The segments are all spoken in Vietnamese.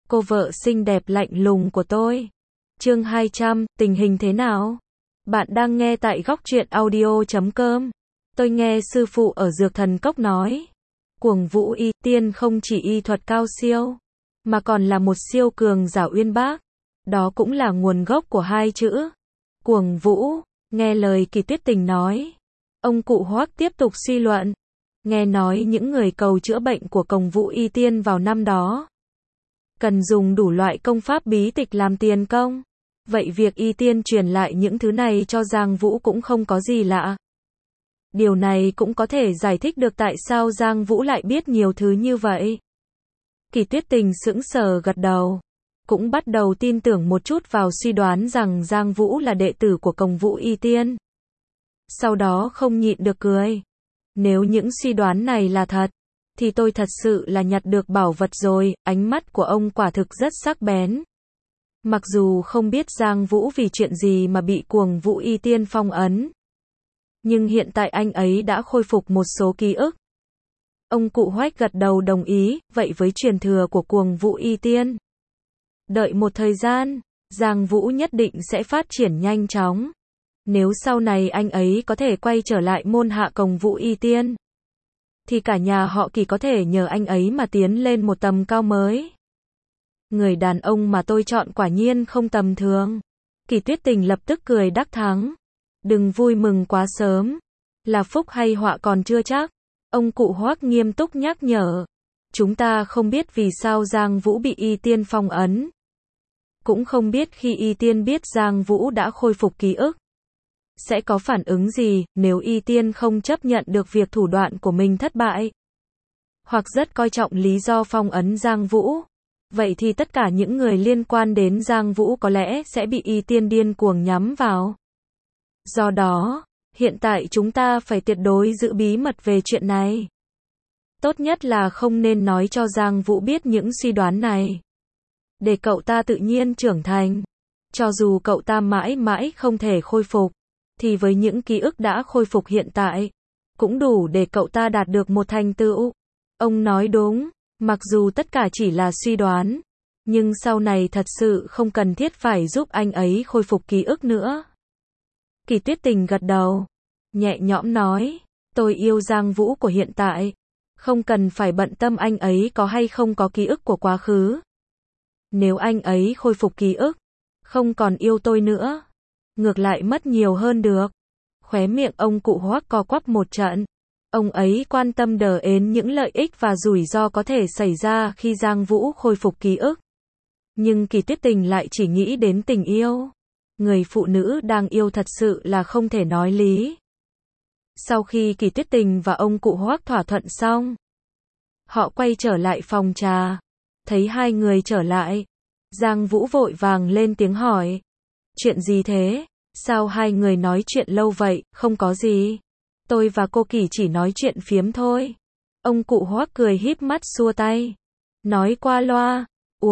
cô vợ xinh đẹp lạnh lùng của tôi. Chương 200, tình hình thế nào? Bạn đang nghe tại góc truyện audio.com. Tôi nghe sư phụ ở Dược Thần Cốc nói, Cuồng Vũ Y Tiên không chỉ y thuật cao siêu, mà còn là một siêu cường giả uyên bác. Đó cũng là nguồn gốc của hai chữ Cuồng Vũ. Nghe lời Kỳ Tuyết Tình nói, ông cụ Hoắc tiếp tục suy luận. Nghe nói những người cầu chữa bệnh của Cuồng Vũ Y Tiên vào năm đó cần dùng đủ loại công pháp bí tịch làm tiền công. Vậy việc Y Tiên truyền lại những thứ này cho Giang Vũ cũng không có gì lạ. Điều này cũng có thể giải thích được tại sao Giang Vũ lại biết nhiều thứ như vậy. Kỳ Tuyết Tình sững sờ gật đầu, cũng bắt đầu tin tưởng một chút vào suy đoán rằng Giang Vũ là đệ tử của Cuồng Vũ Y Tiên. Sau đó không nhịn được cười. Nếu những suy đoán này là thật, thì tôi thật sự là nhặt được bảo vật rồi. Ánh mắt của ông quả thực rất sắc bén. Mặc dù không biết Giang Vũ vì chuyện gì mà bị Cuồng Vũ Y Tiên phong ấn, nhưng hiện tại anh ấy đã khôi phục một số ký ức. Ông cụ Hoắc gật đầu đồng ý, vậy với truyền thừa của Cuồng Vũ Y Tiên, đợi một thời gian, Giang Vũ nhất định sẽ phát triển nhanh chóng. Nếu sau này anh ấy có thể quay trở lại môn hạ Cuồng Vũ Y Tiên, thì cả nhà họ Kỳ có thể nhờ anh ấy mà tiến lên một tầm cao mới. Người đàn ông mà tôi chọn quả nhiên không tầm thường. Kỳ Tuyết Tình lập tức cười đắc thắng. Đừng vui mừng quá sớm. Là phúc hay họa còn chưa chắc. Ông cụ Hoắc nghiêm túc nhắc nhở. Chúng ta không biết vì sao Giang Vũ bị Y Tiên phong ấn. Cũng không biết khi Y Tiên biết Giang Vũ đã khôi phục ký ức, sẽ có phản ứng gì nếu Y Tiên không chấp nhận được việc thủ đoạn của mình thất bại, hoặc rất coi trọng lý do phong ấn Giang Vũ. Vậy thì tất cả những người liên quan đến Giang Vũ có lẽ sẽ bị Y Tiên điên cuồng nhắm vào. Do đó, hiện tại chúng ta phải tuyệt đối giữ bí mật về chuyện này. Tốt nhất là không nên nói cho Giang Vũ biết những suy đoán này, để cậu ta tự nhiên trưởng thành. Cho dù cậu ta mãi mãi không thể khôi phục, thì với những ký ức đã khôi phục hiện tại, cũng đủ để cậu ta đạt được một thành tựu. Ông nói đúng, mặc dù tất cả chỉ là suy đoán, nhưng sau này thật sự không cần thiết phải giúp anh ấy khôi phục ký ức nữa. Kỳ Tuyết Tình gật đầu, nhẹ nhõm nói, tôi yêu Giang Vũ của hiện tại, không cần phải bận tâm anh ấy có hay không có ký ức của quá khứ. Nếu anh ấy khôi phục ký ức, không còn yêu tôi nữa, ngược lại mất nhiều hơn được. Khóe miệng ông cụ Hoắc co quắp một trận. Ông ấy quan tâm đến những lợi ích và rủi ro có thể xảy ra khi Giang Vũ khôi phục ký ức. Nhưng Kỳ Tuyết Tình lại chỉ nghĩ đến tình yêu. Người phụ nữ đang yêu thật sự là không thể nói lý. Sau khi Kỳ Tuyết Tình và ông cụ Hoắc thỏa thuận xong, họ quay trở lại phòng trà. Thấy hai người trở lại, Giang Vũ vội vàng lên tiếng hỏi. Chuyện gì thế? Sao hai người nói chuyện lâu vậy? Không có gì. Tôi và cô Kỳ chỉ nói chuyện phiếm thôi. Ông cụ Hoắc cười híp mắt xua tay. Nói qua loa.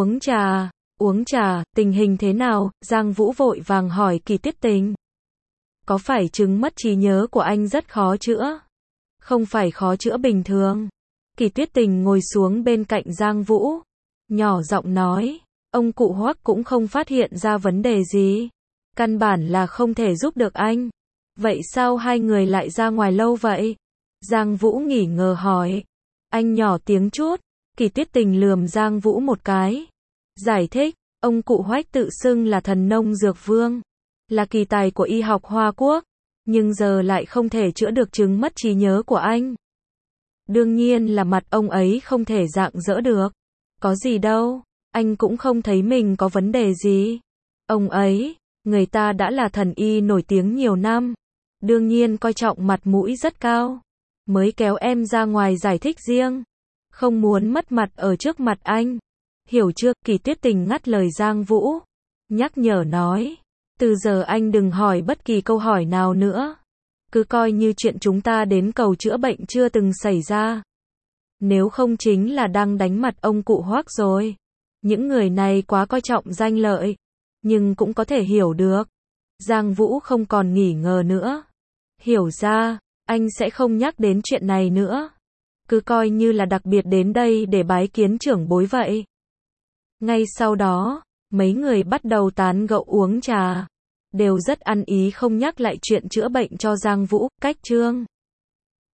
Uống trà, tình hình thế nào? Giang Vũ vội vàng hỏi Kỳ Tuyết Tình. Có phải chứng mất trí nhớ của anh rất khó chữa? Không phải khó chữa bình thường. Kỳ Tuyết Tình ngồi xuống bên cạnh Giang Vũ, nhỏ giọng nói. Ông cụ Hoắc cũng không phát hiện ra vấn đề gì. Căn bản là không thể giúp được anh. Vậy sao hai người lại ra ngoài lâu vậy? Giang Vũ nghỉ ngờ hỏi. Anh nhỏ tiếng chút. Kỳ Tuyết Tình lườm Giang Vũ một cái. Giải thích, ông cụ Hoắc tự xưng là thần nông dược vương, là kỳ tài của y học Hoa Quốc, nhưng giờ lại không thể chữa được chứng mất trí nhớ của anh. Đương nhiên là mặt ông ấy không thể rạng rỡ được. Có gì đâu, anh cũng không thấy mình có vấn đề gì. Ông ấy, người ta đã là thần y nổi tiếng nhiều năm, đương nhiên coi trọng mặt mũi rất cao, mới kéo em ra ngoài giải thích riêng, không muốn mất mặt ở trước mặt anh. Hiểu chưa? Kỳ Tuyết Tình ngắt lời Giang Vũ, nhắc nhở nói, từ giờ anh đừng hỏi bất kỳ câu hỏi nào nữa, cứ coi như chuyện chúng ta đến cầu chữa bệnh chưa từng xảy ra. Nếu không chính là đang đánh mặt ông cụ Hoắc rồi. Những người này quá coi trọng danh lợi, nhưng cũng có thể hiểu được. Giang Vũ không còn nghi ngờ nữa. Hiểu ra, anh sẽ không nhắc đến chuyện này nữa. Cứ coi như là đặc biệt đến đây để bái kiến trưởng bối vậy. Ngay sau đó, mấy người bắt đầu tán gẫu uống trà. Đều rất ăn ý không nhắc lại chuyện chữa bệnh cho Giang Vũ, cách Trương